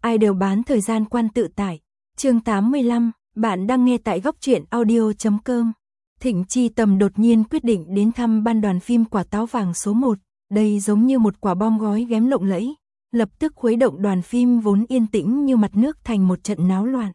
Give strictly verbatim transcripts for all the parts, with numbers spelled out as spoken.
ai đều bán thời gian quan tự tại. Chương tám mươi lăm, bạn đang nghe tại góc truyện audio chấm com. Thịnh Chi Tầm đột nhiên quyết định đến thăm ban đoàn phim Quả Táo Vàng số một, đây giống như một quả bom gói ghém lộng lẫy, lập tức khuấy động đoàn phim vốn yên tĩnh như mặt nước thành một trận náo loạn.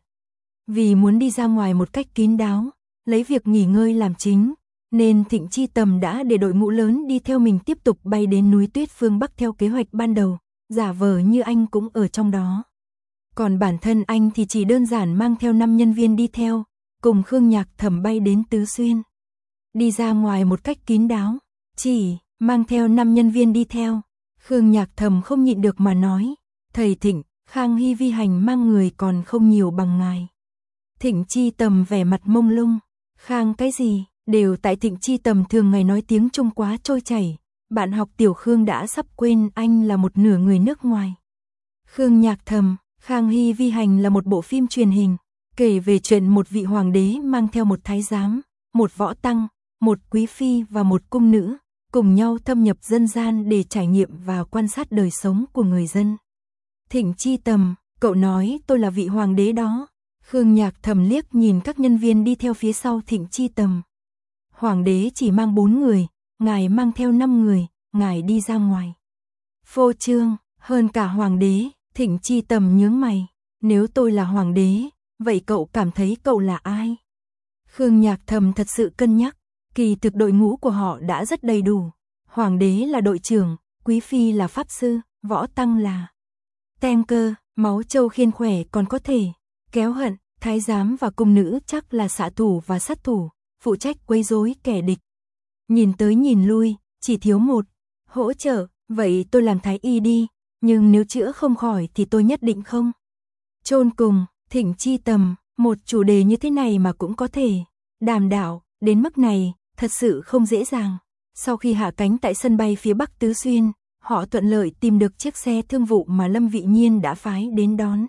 Vì muốn đi ra ngoài một cách kín đáo, lấy việc nghỉ ngơi làm chính, nên Thịnh Chi Tầm đã để đội ngũ lớn đi theo mình tiếp tục bay đến núi Tuyết phương Bắc theo kế hoạch ban đầu, giả vờ như anh cũng ở trong đó. Còn bản thân anh thì chỉ đơn giản mang theo năm nhân viên đi theo, cùng Khương Nhạc Thẩm bay đến Tứ Xuyên. Đi ra ngoài một cách kín đáo, chỉ mang theo năm nhân viên đi theo. Khương Nhạc Thẩm không nhịn được mà nói, thầy Thịnh, Khang Hy Vi hành mang người còn không nhiều bằng ngài. Thịnh Chi Tầm vẻ mặt mông lung, Khang cái gì, đều tại Thịnh Chi Tầm thường ngày nói tiếng Trung quá trôi chảy, bạn học tiểu Khương đã sắp quên anh là một nửa người nước ngoài. Khương Nhạc Thẩm, Khang Hy Vi hành là một bộ phim truyền hình, kể về chuyện một vị hoàng đế mang theo một thái giám, một võ tăng, một quý phi và một cung nữ, cùng nhau thâm nhập dân gian để trải nghiệm và quan sát đời sống của người dân. Thịnh Chi Tầm, cậu nói tôi là vị hoàng đế đó. Khương Nhạc Thẩm liếc nhìn các nhân viên đi theo phía sau Thịnh Chi Tầm. Hoàng đế chỉ mang bốn người, ngài mang theo năm người, ngài đi ra ngoài. Phô trương, hơn cả hoàng đế. Thịnh Chi Tầm nhướng mày, nếu tôi là hoàng đế, vậy cậu cảm thấy cậu là ai? Khương Nhạc Thẩm thật sự cân nhắc, kỳ thực đội ngũ của họ đã rất đầy đủ. Hoàng đế là đội trưởng, quý phi là pháp sư, võ tăng là tem cơ, máu châu khiên khỏe còn có thể kéo hận, thái giám và cung nữ chắc là xạ thủ và sát thủ, phụ trách quấy rối kẻ địch. Nhìn tới nhìn lui, chỉ thiếu một hỗ trợ, vậy tôi làm thái y đi. Nhưng nếu chữa không khỏi thì tôi nhất định không chôn cùng. Thịnh Chi Tầm, một chủ đề như thế này mà cũng có thể đàm đạo đến mức này, thật sự không dễ dàng. Sau khi hạ cánh tại sân bay phía Bắc Tứ Xuyên, họ thuận lợi tìm được chiếc xe thương vụ mà Lâm Vị Nhiên đã phái đến đón.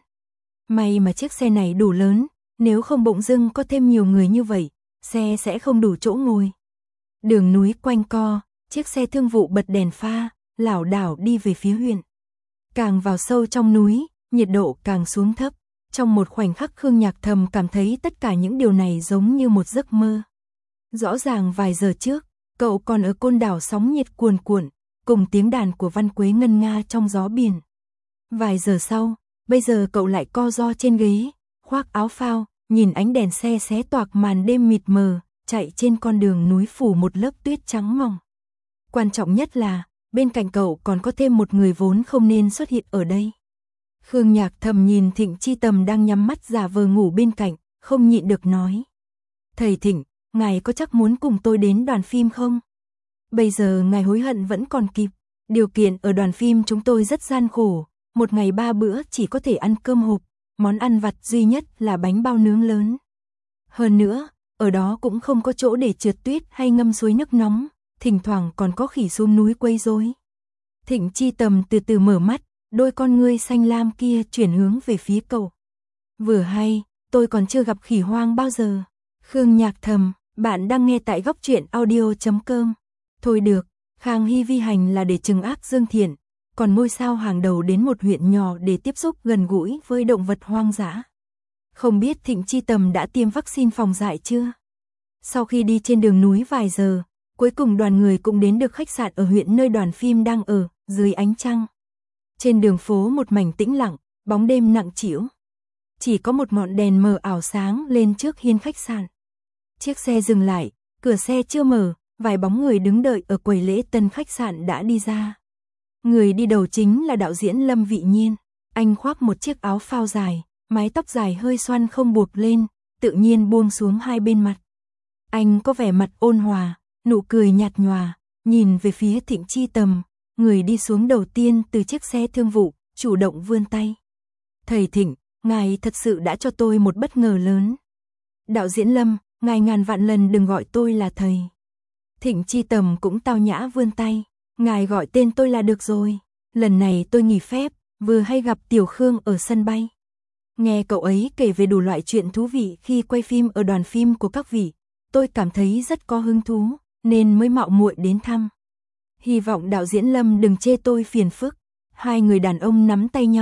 May mà chiếc xe này đủ lớn, nếu không bỗng dưng có thêm nhiều người như vậy, xe sẽ không đủ chỗ ngồi. Đường núi quanh co, chiếc xe thương vụ bật đèn pha, lảo đảo đi về phía huyện. Càng vào sâu trong núi, nhiệt độ càng xuống thấp. Trong một khoảnh khắc Khương Nhạc Thẩm cảm thấy tất cả những điều này giống như một giấc mơ. Rõ ràng vài giờ trước, cậu còn ở Côn Đảo sóng nhiệt cuồn cuộn, cùng tiếng đàn của Văn Quế ngân nga trong gió biển. Vài giờ sau, bây giờ cậu lại co ro trên ghế, khoác áo phao, nhìn ánh đèn xe xé toạc màn đêm mịt mờ, chạy trên con đường núi phủ một lớp tuyết trắng mỏng. Quan trọng nhất là, bên cạnh cậu còn có thêm một người vốn không nên xuất hiện ở đây. Khương Nhạc Thẩm nhìn Thịnh Chi Tầm đang nhắm mắt giả vờ ngủ bên cạnh, không nhịn được nói. Thầy Thịnh, ngài có chắc muốn cùng tôi đến đoàn phim không? Bây giờ ngài hối hận vẫn còn kịp. Điều kiện ở đoàn phim chúng tôi rất gian khổ, một ngày ba bữa chỉ có thể ăn cơm hộp, món ăn vặt duy nhất là bánh bao nướng lớn. Hơn nữa, ở đó cũng không có chỗ để trượt tuyết hay ngâm suối nước nóng, thỉnh thoảng còn có khỉ xuống núi quấy rối. Thịnh Chi Tầm từ từ mở mắt, đôi con ngươi xanh lam kia chuyển hướng về phía cậu. Vừa hay, tôi còn chưa gặp khỉ hoang bao giờ. Khương Nhạc Thẩm, bạn đang nghe tại góc truyện audio chấm com. Thôi được, Khang Hy Vi hành là để trừng ác dương thiện, còn ngôi sao hàng đầu đến một huyện nhỏ để tiếp xúc gần gũi với động vật hoang dã. Không biết Thịnh Chi Tầm đã tiêm vaccine phòng dại chưa? Sau khi đi trên đường núi vài giờ, cuối cùng đoàn người cũng đến được khách sạn ở huyện nơi đoàn phim đang ở, dưới ánh trăng. Trên đường phố một mảnh tĩnh lặng, bóng đêm nặng trĩu. Chỉ có một ngọn đèn mờ ảo sáng lên trước hiên khách sạn. Chiếc xe dừng lại, cửa xe chưa mở, vài bóng người đứng đợi ở quầy lễ tân khách sạn đã đi ra. Người đi đầu chính là đạo diễn Lâm Vị Nhiên. Anh khoác một chiếc áo phao dài, mái tóc dài hơi xoăn không buộc lên, tự nhiên buông xuống hai bên mặt. Anh có vẻ mặt ôn hòa, nụ cười nhạt nhòa, nhìn về phía Thịnh Chi Tầm, người đi xuống đầu tiên từ chiếc xe thương vụ, chủ động vươn tay. Thầy Thịnh, ngài thật sự đã cho tôi một bất ngờ lớn. Đạo diễn Lâm, ngài ngàn vạn lần đừng gọi tôi là thầy. Thịnh Chi Tầm cũng tao nhã vươn tay, ngài gọi tên tôi là được rồi. Lần này tôi nghỉ phép, vừa hay gặp Tiểu Khương ở sân bay. Nghe cậu ấy kể về đủ loại chuyện thú vị khi quay phim ở đoàn phim của các vị, tôi cảm thấy rất có hứng thú, nên mới mạo muội đến thăm. Hy vọng đạo diễn Lâm đừng chê tôi phiền phức. Hai người đàn ông nắm tay nhau,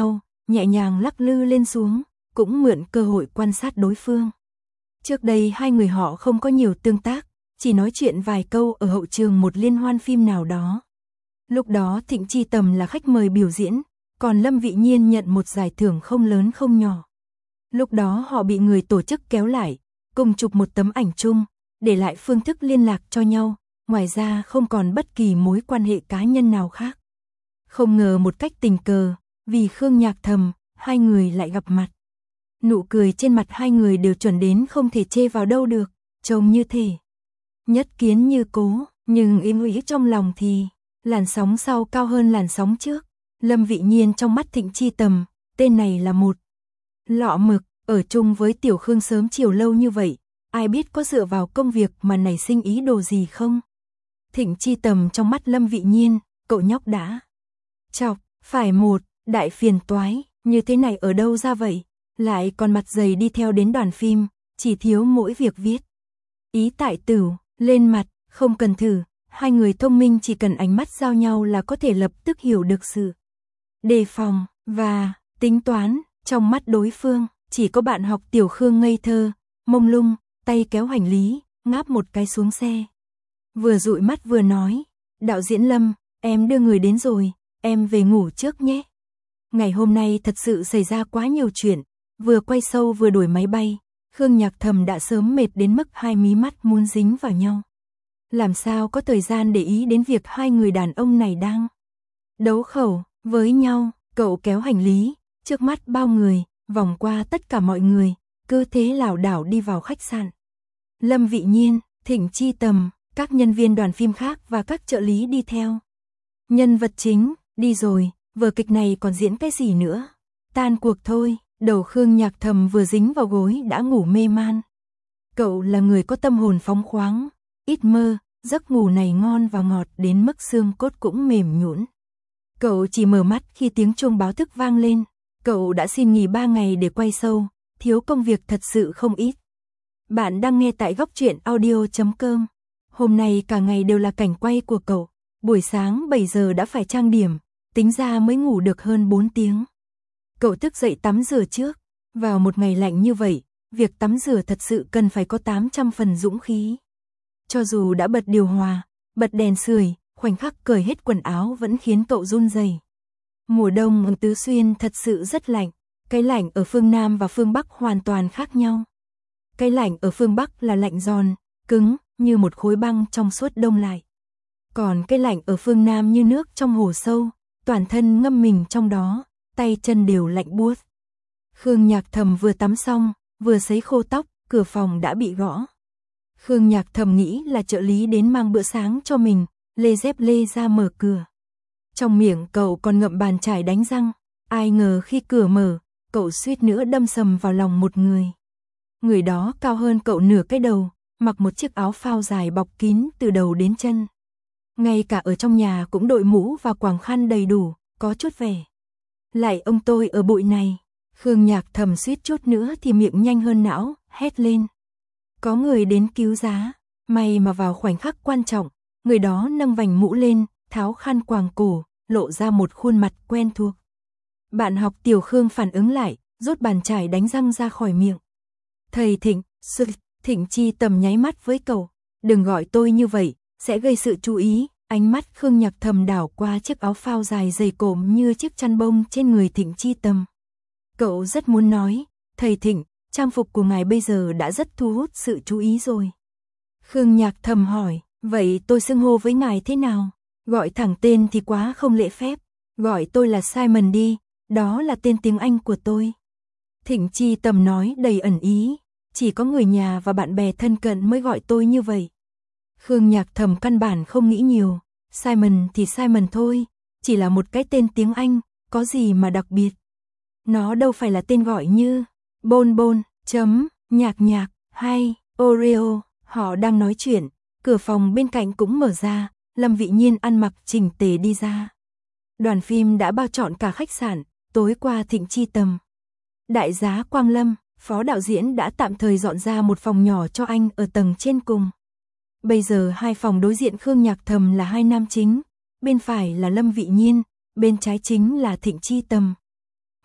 nhẹ nhàng lắc lư lên xuống, cũng mượn cơ hội quan sát đối phương. Trước đây hai người họ không có nhiều tương tác, chỉ nói chuyện vài câu ở hậu trường một liên hoan phim nào đó. Lúc đó Thịnh Chi Tầm là khách mời biểu diễn, còn Lâm Vị Nhiên nhận một giải thưởng không lớn không nhỏ. Lúc đó họ bị người tổ chức kéo lại, cùng chụp một tấm ảnh chung, để lại phương thức liên lạc cho nhau, ngoài ra không còn bất kỳ mối quan hệ cá nhân nào khác. Không ngờ một cách tình cờ, vì Khương Nhạc Thầm, hai người lại gặp mặt. Nụ cười trên mặt hai người đều chuẩn đến không thể chê vào đâu được, trông như thể nhất kiến như cố, nhưng im ý trong lòng thì làn sóng sau cao hơn làn sóng trước. Lâm Vị Nhiên trong mắt Thịnh Chi Tầm, tên này là một lọ mực, ở chung với Tiểu Khương sớm chiều lâu như vậy, ai biết có dựa vào công việc mà nảy sinh ý đồ gì không? Thịnh Chi Tầm trong mắt Lâm Vị Nhiên, cậu nhóc đã chọc phải một đại phiền toái, như thế này ở đâu ra vậy? Lại còn mặt dày đi theo đến đoàn phim, chỉ thiếu mỗi việc viết ý tại tử lên mặt, không cần thử, hai người thông minh chỉ cần ánh mắt giao nhau là có thể lập tức hiểu được sự đề phòng và tính toán trong mắt đối phương. Chỉ có bạn học Tiểu Khương ngây thơ, mông lung, tay kéo hành lý, ngáp một cái xuống xe. Vừa dụi mắt vừa nói, đạo diễn Lâm, em đưa người đến rồi, em về ngủ trước nhé. Ngày hôm nay thật sự xảy ra quá nhiều chuyện, vừa quay show vừa đuổi máy bay, Khương Nhạc Thầm đã sớm mệt đến mức hai mí mắt muốn dính vào nhau. Làm sao có thời gian để ý đến việc hai người đàn ông này đang đấu khẩu với nhau. Cậu kéo hành lý, trước mắt bao người, vòng qua tất cả mọi người, cứ thế lảo đảo đi vào khách sạn. Lâm Vị Nhiên, Thịnh Chi Tầm, các nhân viên đoàn phim khác và các trợ lý đi theo. Nhân vật chính, đi rồi, vở kịch này còn diễn cái gì nữa? Tan cuộc thôi. Đầu Khương Nhạc Thầm vừa dính vào gối đã ngủ mê man. Cậu là người có tâm hồn phóng khoáng, ít mơ, giấc ngủ này ngon và ngọt đến mức xương cốt cũng mềm nhũn. Cậu chỉ mở mắt khi tiếng chuông báo thức vang lên. Cậu đã xin nghỉ ba ngày để quay show, thiếu công việc thật sự không ít. Bạn đang nghe tại góc truyện audio chấm com. Hôm nay cả ngày đều là cảnh quay của cậu. Buổi sáng bảy giờ đã phải trang điểm, tính ra mới ngủ được hơn bốn tiếng. Cậu thức dậy tắm rửa trước. Vào một ngày lạnh như vậy, việc tắm rửa thật sự cần phải có tám trăm phần dũng khí. Cho dù đã bật điều hòa, bật đèn sưởi, khoảnh khắc cởi hết quần áo vẫn khiến cậu run rẩy. Mùa đông ở Tứ Xuyên thật sự rất lạnh. Cái lạnh ở phương Nam và phương Bắc hoàn toàn khác nhau. Cái lạnh ở phương Bắc là lạnh giòn, cứng, như một khối băng trong suốt đông lại. Còn cái lạnh ở phương Nam như nước trong hồ sâu, toàn thân ngâm mình trong đó, tay chân đều lạnh buốt. Khương Nhạc Thầm vừa tắm xong, vừa sấy khô tóc, cửa phòng đã bị gõ. Khương Nhạc Thầm nghĩ là trợ lý đến mang bữa sáng cho mình, lê dép lê ra mở cửa. Trong miệng cậu còn ngậm bàn chải đánh răng, ai ngờ khi cửa mở, cậu suýt nữa đâm sầm vào lòng một người. Người đó cao hơn cậu nửa cái đầu, mặc một chiếc áo phao dài bọc kín từ đầu đến chân. Ngay cả ở trong nhà cũng đội mũ và quàng khăn đầy đủ, có chút vẻ. Lại ông tôi ở bụi này. Khương Nhạc Thầm suýt chút nữa thì miệng nhanh hơn não, hét lên. Có người đến cứu giá. May mà vào khoảnh khắc quan trọng, người đó nâng vành mũ lên, tháo khăn quàng cổ, lộ ra một khuôn mặt quen thuộc. Bạn học Tiểu Khương phản ứng lại, rút bàn chải đánh răng ra khỏi miệng. Thầy Thịnh, sự, Thịnh Chi Tầm nháy mắt với cậu. Đừng gọi tôi như vậy, sẽ gây sự chú ý. Ánh mắt Khương Nhạc Thầm đảo qua chiếc áo phao dài dày cộm như chiếc chăn bông trên người Thịnh Chi Tầm. Cậu rất muốn nói, thầy Thịnh, trang phục của ngài bây giờ đã rất thu hút sự chú ý rồi. Khương Nhạc Thầm hỏi, vậy tôi xưng hô với ngài thế nào? Gọi thẳng tên thì quá không lễ phép, gọi tôi là Simon đi, đó là tên tiếng Anh của tôi. Thịnh Chi Tầm nói đầy ẩn ý, chỉ có người nhà và bạn bè thân cận mới gọi tôi như vậy. Khương Nhạc Thầm căn bản không nghĩ nhiều, Simon thì Simon thôi, chỉ là một cái tên tiếng Anh, có gì mà đặc biệt. Nó đâu phải là tên gọi như Bôn Bôn, chấm, Nhạc Nhạc, hay Oreo. Họ đang nói chuyện, cửa phòng bên cạnh cũng mở ra, Lâm Vị Nhiên ăn mặc chỉnh tề đi ra. Đoàn phim đã bao trọn cả khách sạn, tối qua Thịnh Chi Tầm. Đại giá Quang Lâm, phó đạo diễn đã tạm thời dọn ra một phòng nhỏ cho anh ở tầng trên cùng. Bây giờ hai phòng đối diện Khương Nhạc Thầm là hai nam chính, bên phải là Lâm Vị Nhiên, bên trái chính là Thịnh Chi Tầm.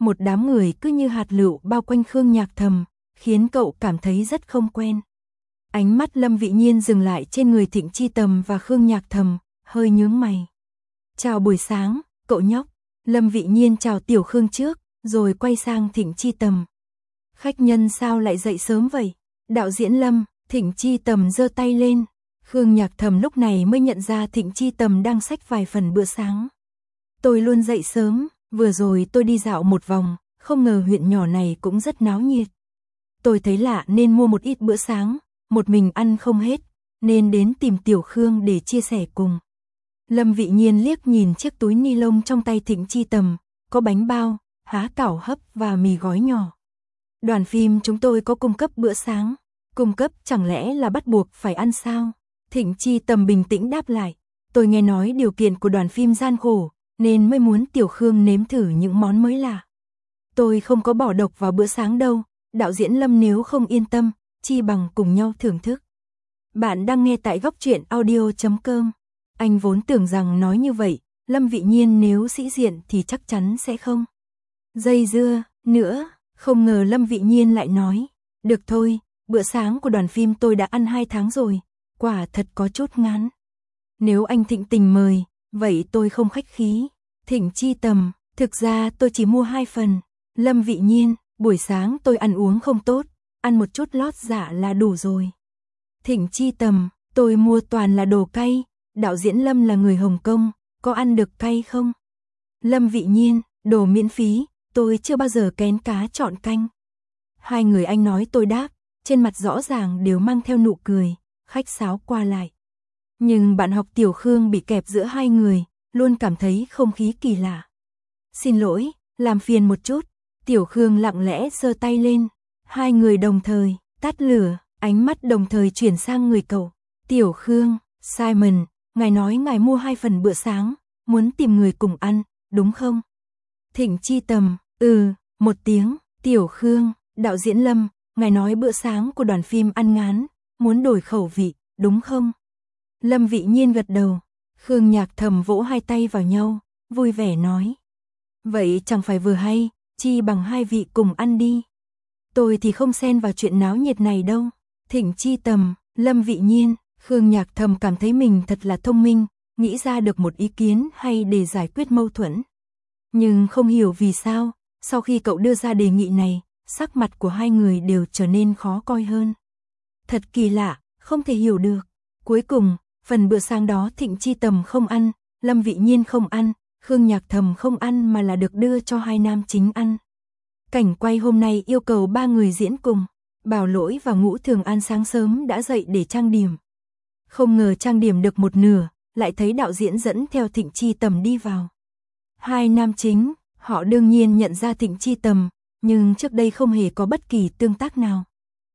một đám người cứ như hạt lựu bao quanh Khương Nhạc Thầm, khiến cậu cảm thấy rất không quen. Ánh mắt Lâm Vị Nhiên dừng lại trên người Thịnh Chi Tầm và Khương Nhạc Thầm, hơi nhướng mày. Chào buổi sáng, cậu nhóc. Lâm Vị Nhiên chào Tiểu Khương trước, rồi quay sang Thịnh Chi Tầm. Khách nhân sao lại dậy sớm vậy? Đạo diễn Lâm. Thịnh Chi Tầm giơ tay lên. Khương Nhạc Thầm lúc này mới nhận ra Thịnh Chi Tầm đang xách vài phần bữa sáng. Tôi luôn dậy sớm, vừa rồi tôi đi dạo một vòng, không ngờ huyện nhỏ này cũng rất náo nhiệt. Tôi thấy lạ nên mua một ít bữa sáng, một mình ăn không hết, nên đến tìm Tiểu Khương để chia sẻ cùng. Lâm Vị Nhiên liếc nhìn chiếc túi ni lông trong tay Thịnh Chi Tầm, có bánh bao, há cảo hấp và mì gói nhỏ. Đoàn phim chúng tôi có cung cấp bữa sáng. Cung cấp chẳng lẽ là bắt buộc phải ăn sao? Thịnh Chi Tầm bình tĩnh đáp lại. Tôi nghe nói điều kiện của đoàn phim gian khổ, nên mới muốn Tiểu Khương nếm thử những món mới lạ. Tôi không có bỏ độc vào bữa sáng đâu, đạo diễn Lâm nếu không yên tâm, chi bằng cùng nhau thưởng thức. Bạn đang nghe tại góc truyện audio chấm com. Anh vốn tưởng rằng nói như vậy, Lâm Vị Nhiên nếu sĩ diện thì chắc chắn sẽ không dây dưa nữa, không ngờ Lâm Vị Nhiên lại nói, được thôi, bữa sáng của đoàn phim tôi đã ăn hai tháng rồi, quả thật có chút ngán. Nếu anh Thịnh tình mời, vậy tôi không khách khí. Thịnh Chi Tầm, thực ra tôi chỉ mua hai phần. Lâm Vị Nhiên, buổi sáng tôi ăn uống không tốt, ăn một chút lót dạ là đủ rồi. Thịnh Chi Tầm, tôi mua toàn là đồ cay, đạo diễn Lâm là người Hồng Kông, có ăn được cay không? Lâm Vị Nhiên, đồ miễn phí, tôi chưa bao giờ kén cá chọn canh. Hai người anh nói tôi đáp, trên mặt rõ ràng đều mang theo nụ cười, khách sáo qua lại. Nhưng bạn học Tiểu Khương bị kẹp giữa hai người, luôn cảm thấy không khí kỳ lạ. Xin lỗi, làm phiền một chút. Tiểu Khương lặng lẽ giơ tay lên. Hai người đồng thời, tắt lửa, ánh mắt đồng thời chuyển sang người cậu. Tiểu Khương, Simon, ngài nói ngài mua hai phần bữa sáng, muốn tìm người cùng ăn, đúng không? Thịnh Chi Tầm, ừ, một tiếng. Tiểu Khương, đạo diễn Lâm, ngài nói bữa sáng của đoàn phim ăn ngán, muốn đổi khẩu vị, đúng không? Lâm Vị Nhiên gật đầu. Khương Nhạc Thầm vỗ hai tay vào nhau, vui vẻ nói. Vậy chẳng phải vừa hay, chi bằng hai vị cùng ăn đi. Tôi thì không xen vào chuyện náo nhiệt này đâu. Thịnh Chi Tầm, Lâm Vị Nhiên, Khương Nhạc Thầm cảm thấy mình thật là thông minh, nghĩ ra được một ý kiến hay để giải quyết mâu thuẫn. Nhưng không hiểu vì sao, sau khi cậu đưa ra đề nghị này, sắc mặt của hai người đều trở nên khó coi hơn. Thật kỳ lạ, không thể hiểu được. Cuối cùng, phần bữa sáng đó Thịnh Chi Tầm không ăn, Lâm Vị Nhiên không ăn, Khương Nhạc Thầm không ăn mà là được đưa cho hai nam chính ăn. Cảnh quay hôm nay yêu cầu ba người diễn cùng. Bảo Lỗi và Ngũ Thường An sáng sớm đã dậy để trang điểm. Không ngờ trang điểm được một nửa, lại thấy đạo diễn dẫn theo Thịnh Chi Tầm đi vào. Hai nam chính, họ đương nhiên nhận ra Thịnh Chi Tầm, nhưng trước đây không hề có bất kỳ tương tác nào.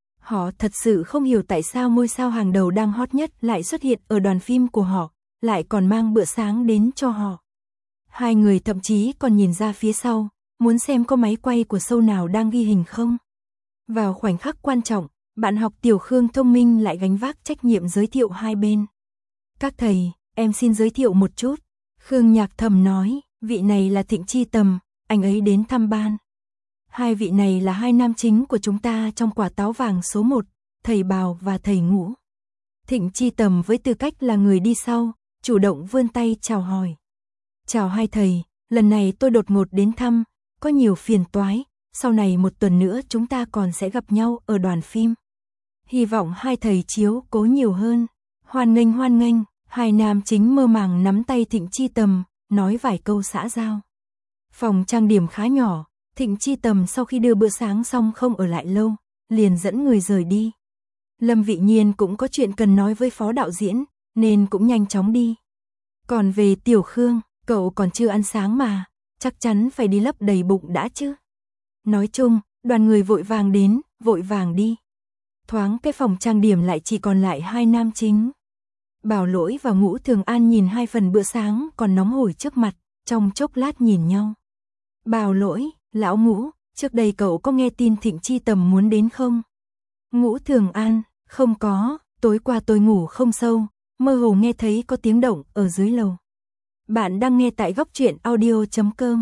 Họ thật sự không hiểu tại sao ngôi sao hàng đầu đang hot nhất lại xuất hiện ở đoàn phim của họ, lại còn mang bữa sáng đến cho họ. Hai người thậm chí còn nhìn ra phía sau, muốn xem có máy quay của show nào đang ghi hình không. Vào khoảnh khắc quan trọng, bạn học Tiểu Khương thông minh lại gánh vác trách nhiệm giới thiệu hai bên. Các thầy, em xin giới thiệu một chút. Khương Nhạc Thầm nói, vị này là Thịnh Chi Tầm, anh ấy đến thăm ban. Hai vị này là hai nam chính của chúng ta trong quả táo vàng số một, thầy Bào và thầy Ngũ. Thịnh Chi Tầm với tư cách là người đi sau, chủ động vươn tay chào hỏi. Chào hai thầy, lần này tôi đột ngột đến thăm, có nhiều phiền toái, sau này một tuần nữa chúng ta còn sẽ gặp nhau ở đoàn phim. Hy vọng hai thầy chiếu cố nhiều hơn. Hoan nghênh hoan nghênh, hai nam chính mơ màng nắm tay Thịnh Chi Tầm, nói vài câu xã giao. Phòng trang điểm khá nhỏ, Thịnh Chi Tầm sau khi đưa bữa sáng xong không ở lại lâu, liền dẫn người rời đi. Lâm Vị Nhiên cũng có chuyện cần nói với phó đạo diễn, nên cũng nhanh chóng đi. Còn về Tiểu Khương, cậu còn chưa ăn sáng mà, chắc chắn phải đi lấp đầy bụng đã chứ. Nói chung, đoàn người vội vàng đến, vội vàng đi. Thoáng cái phòng trang điểm lại chỉ còn lại hai nam chính. Bảo Lỗi và Ngũ Thường An nhìn hai phần bữa sáng còn nóng hổi trước mặt, trong chốc lát nhìn nhau. Bảo Lỗi, lão Ngũ, trước đây cậu có nghe tin Thịnh Chi Tầm muốn đến không? Ngũ Thường An, không có, tối qua tôi ngủ không sâu, mơ hồ nghe thấy có tiếng động ở dưới lầu. Bạn đang nghe tại góc truyện audio chấm com.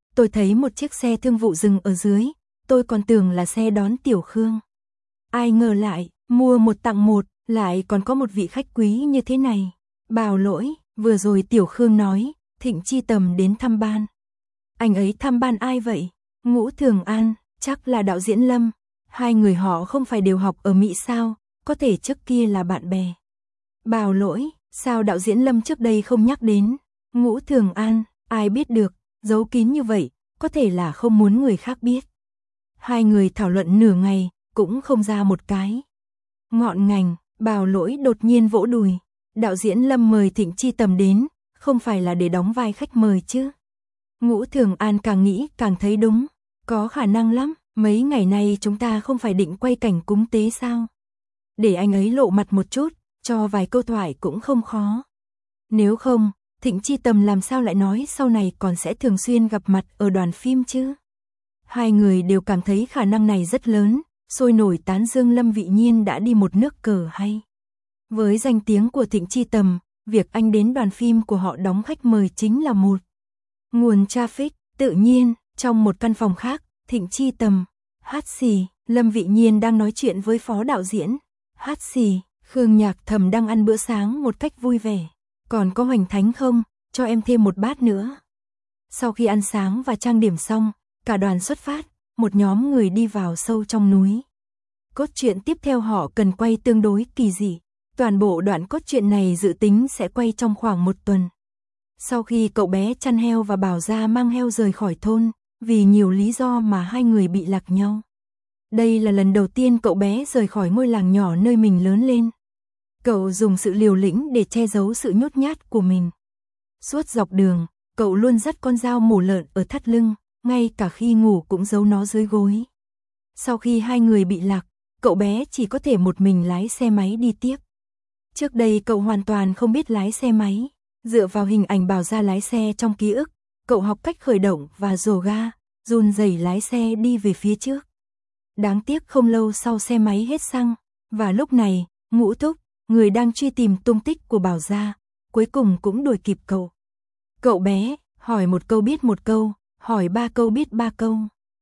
tôi thấy một chiếc xe thương vụ dừng ở dưới, tôi còn tưởng là xe đón Tiểu Khương. Ai ngờ lại, mua một tặng một, lại còn có một vị khách quý như thế này. Bảo lỗi, vừa rồi Tiểu Khương nói, Thịnh Chi Tầm đến thăm ban. Anh ấy thăm ban ai vậy? Ngũ Thường An, chắc là đạo diễn Lâm. Hai người họ không phải đều học ở Mỹ sao, có thể trước kia là bạn bè. Bảo lỗi, sao đạo diễn Lâm trước đây không nhắc đến? Ngũ Thường An, ai biết được, giấu kín như vậy, có thể là không muốn người khác biết. Hai người thảo luận nửa ngày, cũng không ra một cái. Ngọn ngành, Bảo lỗi đột nhiên vỗ đùi. Đạo diễn Lâm mời Thịnh Chi Tầm đến, không phải là để đóng vai khách mời chứ. Ngũ Thường An càng nghĩ càng thấy đúng, có khả năng lắm, mấy ngày nay chúng ta không phải định quay cảnh cúng tế sao? Để anh ấy lộ mặt một chút, cho vài câu thoại cũng không khó. Nếu không, Thịnh Chi Tầm làm sao lại nói sau này còn sẽ thường xuyên gặp mặt ở đoàn phim chứ? Hai người đều cảm thấy khả năng này rất lớn, sôi nổi tán dương Lâm Vị Nhiên đã đi một nước cờ hay. Với danh tiếng của Thịnh Chi Tầm, việc anh đến đoàn phim của họ đóng khách mời chính là một nguồn traffic. Tự nhiên, trong một căn phòng khác, Thịnh Chi Tầm, hát xì, Lâm Vị Nhiên đang nói chuyện với phó đạo diễn. Hát xì, Khương Nhạc Thầm đang ăn bữa sáng một cách vui vẻ. Còn có Hoành Thánh không? Cho em thêm một bát nữa. Sau khi ăn sáng và trang điểm xong, cả đoàn xuất phát, một nhóm người đi vào sâu trong núi. Cốt truyện tiếp theo họ cần quay tương đối kỳ dị. Toàn bộ đoạn cốt truyện này dự tính sẽ quay trong khoảng một tuần. Sau khi cậu bé chăn heo và Bảo Gia mang heo rời khỏi thôn, vì nhiều lý do mà hai người bị lạc nhau. Đây là lần đầu tiên cậu bé rời khỏi ngôi làng nhỏ nơi mình lớn lên. Cậu dùng sự liều lĩnh để che giấu sự nhút nhát của mình. Suốt dọc đường, cậu luôn dắt con dao mổ lợn ở thắt lưng, ngay cả khi ngủ cũng giấu nó dưới gối. Sau khi hai người bị lạc, cậu bé chỉ có thể một mình lái xe máy đi tiếp. Trước đây cậu hoàn toàn không biết lái xe máy. Dựa vào hình ảnh Bảo Gia lái xe trong ký ức, cậu học cách khởi động và rồ ga, run rẩy lái xe đi về phía trước. Đáng tiếc không lâu sau xe máy hết xăng, và lúc này, Ngũ Thúc, người đang truy tìm tung tích của Bảo Gia, cuối cùng cũng đuổi kịp cậu. Cậu bé, hỏi một câu biết một câu, hỏi ba câu biết ba câu.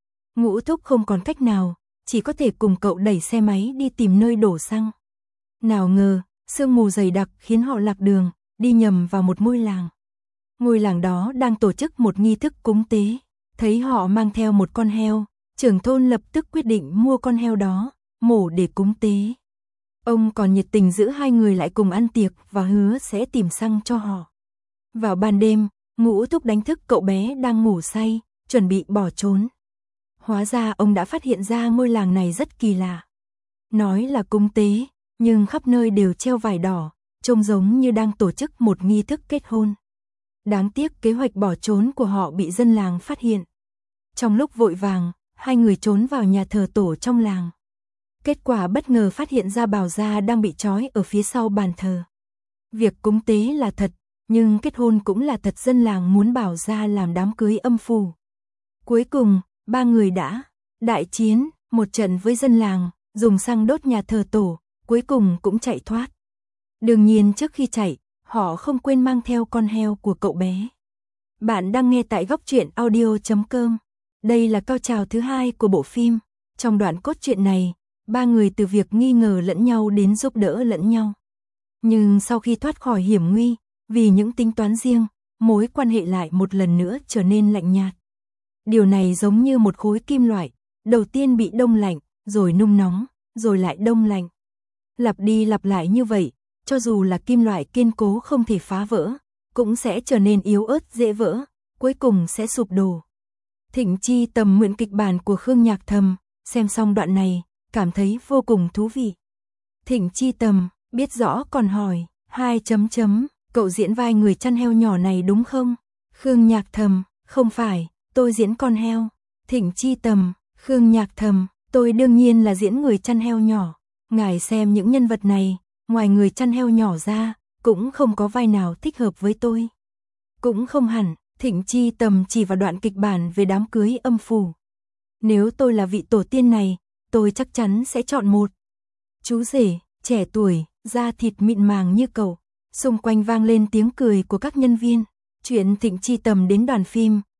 Ngũ Thúc không còn cách nào, chỉ có thể cùng cậu đẩy xe máy đi tìm nơi đổ xăng. Nào ngờ, sương mù dày đặc khiến họ lạc đường, đi nhầm vào một ngôi làng. Ngôi làng đó đang tổ chức một nghi thức cúng tế, thấy họ mang theo một con heo, trưởng thôn lập tức quyết định mua con heo đó, mổ để cúng tế. Ông còn nhiệt tình giữ hai người lại cùng ăn tiệc và hứa sẽ tìm xăng cho họ. Vào ban đêm, Ngũ Thúc đánh thức cậu bé đang ngủ say, chuẩn bị bỏ trốn. Hóa ra ông đã phát hiện ra ngôi làng này rất kỳ lạ. Nói là cúng tế, nhưng khắp nơi đều treo vải đỏ, trông giống như đang tổ chức một nghi thức kết hôn. Đáng tiếc kế hoạch bỏ trốn của họ bị dân làng phát hiện. Trong lúc vội vàng, hai người trốn vào nhà thờ tổ trong làng. Kết quả bất ngờ phát hiện ra Bảo Gia đang bị trói ở phía sau bàn thờ. Việc cúng tế là thật, nhưng kết hôn cũng là thật, dân làng muốn Bảo Gia làm đám cưới âm phủ. Cuối cùng, ba người đã đại chiến một trận với dân làng, dùng xăng đốt nhà thờ tổ, cuối cùng cũng chạy thoát. Đương nhiên trước khi chạy, họ không quên mang theo con heo của cậu bé. Bạn đang nghe tại góc truyện audio chấm com. Đây là cao trào thứ hai của bộ phim. Trong đoạn cốt truyện này, ba người từ việc nghi ngờ lẫn nhau đến giúp đỡ lẫn nhau. Nhưng sau khi thoát khỏi hiểm nguy, vì những tính toán riêng, mối quan hệ lại một lần nữa trở nên lạnh nhạt. Điều này giống như một khối kim loại, đầu tiên bị đông lạnh, rồi nung nóng, rồi lại đông lạnh. Lặp đi lặp lại như vậy, cho dù là kim loại kiên cố không thể phá vỡ, cũng sẽ trở nên yếu ớt dễ vỡ, cuối cùng sẽ sụp đổ. Thịnh Chi Tầm mượn kịch bản của Khương Nhạc Thầm, xem xong đoạn này, cảm thấy vô cùng thú vị. Thịnh Chi Tầm, biết rõ còn hỏi, hai chấm chấm, cậu diễn vai người chăn heo nhỏ này đúng không? Khương Nhạc Thầm, không phải, tôi diễn con heo. Thịnh Chi Tầm, Khương Nhạc Thầm, tôi đương nhiên là diễn người chăn heo nhỏ. Ngài xem những nhân vật này, ngoài người chăn heo nhỏ ra, cũng không có vai nào thích hợp với tôi. Cũng không hẳn, Thịnh Chi Tầm chỉ vào đoạn kịch bản về đám cưới âm phủ. Nếu tôi là vị tổ tiên này, tôi chắc chắn sẽ chọn một chú rể, trẻ tuổi, da thịt mịn màng như cậu. Xung quanh vang lên tiếng cười của các nhân viên. Chuyện Thịnh Chi Tầm đến đoàn phim,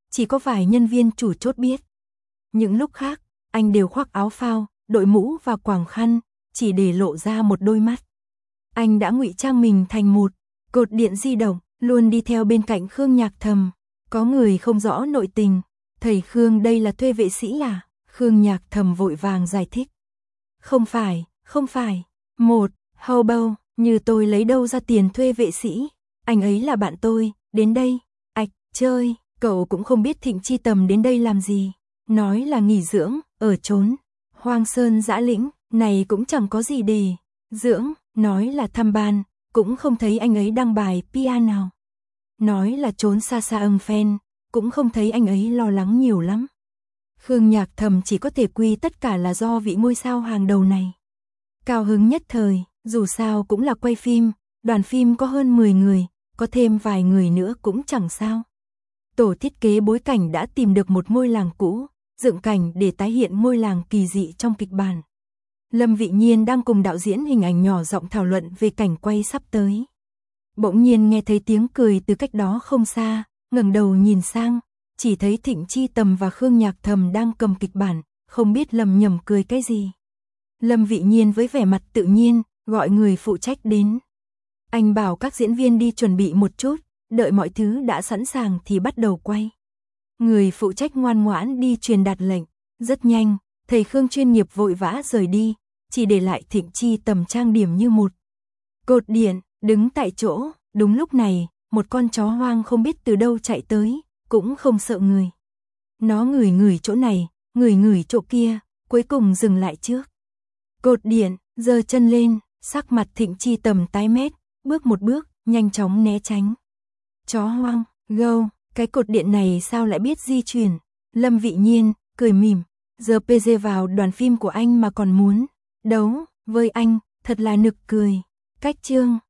chỉ có vài nhân viên chủ chốt biết. Những lúc khác, anh đều khoác áo phao, đội mũ và quàng khăn, chỉ để lộ ra một đôi mắt. Anh đã ngụy trang mình thành một cột điện di động, luôn đi theo bên cạnh Khương Nhạc Thầm. Có người không rõ nội tình, thầy Khương đây là thuê vệ sĩ à? Khương Nhạc Thầm vội vàng giải thích. Không phải, không phải. Một, hobo, như tôi lấy đâu ra tiền thuê vệ sĩ. Anh ấy là bạn tôi, đến đây, ạch, chơi, cậu cũng không biết Thịnh Chi Tầm đến đây làm gì. Nói là nghỉ dưỡng, ở trốn Hoang Sơn Dã Lĩnh, này cũng chẳng có gì để dưỡng, nói là thăm ban, cũng không thấy anh ấy đăng bài pê e nào. Nói là trốn xa xa ưng phen, cũng không thấy anh ấy lo lắng nhiều lắm. Khương Nhạc Thầm chỉ có thể quy tất cả là do vị ngôi sao hàng đầu này. Cao hứng nhất thời, dù sao cũng là quay phim, đoàn phim có hơn mười người, có thêm vài người nữa cũng chẳng sao. Tổ thiết kế bối cảnh đã tìm được một ngôi làng cũ, dựng cảnh để tái hiện ngôi làng kỳ dị trong kịch bản. Lâm Vị Nhiên đang cùng đạo diễn hình ảnh nhỏ giọng thảo luận về cảnh quay sắp tới. Bỗng nhiên nghe thấy tiếng cười từ cách đó không xa, ngẩng đầu nhìn sang, chỉ thấy Thịnh Chi Tầm và Khương Nhạc Thầm đang cầm kịch bản, không biết lầm nhầm cười cái gì. Lâm Vị Nhiên với vẻ mặt tự nhiên, gọi người phụ trách đến. Anh bảo các diễn viên đi chuẩn bị một chút, đợi mọi thứ đã sẵn sàng thì bắt đầu quay. Người phụ trách ngoan ngoãn đi truyền đạt lệnh, rất nhanh, thầy Khương chuyên nghiệp vội vã rời đi, chỉ để lại Thịnh Chi Tầm trang điểm như một cột điện, đứng tại chỗ. Đúng lúc này, một con chó hoang không biết từ đâu chạy tới, cũng không sợ người. Nó ngửi ngửi chỗ này, ngửi ngửi chỗ kia, cuối cùng dừng lại trước cột điện, giơ chân lên, sắc mặt Thịnh Chi Tầm tái mét, bước một bước, nhanh chóng né tránh. Chó hoang, gâu, cái cột điện này sao lại biết di chuyển? Lâm Vị Nhiên, cười mỉm, giờ pê giê vào đoàn phim của anh mà còn muốn đấu với anh, thật là nực cười. Cách chương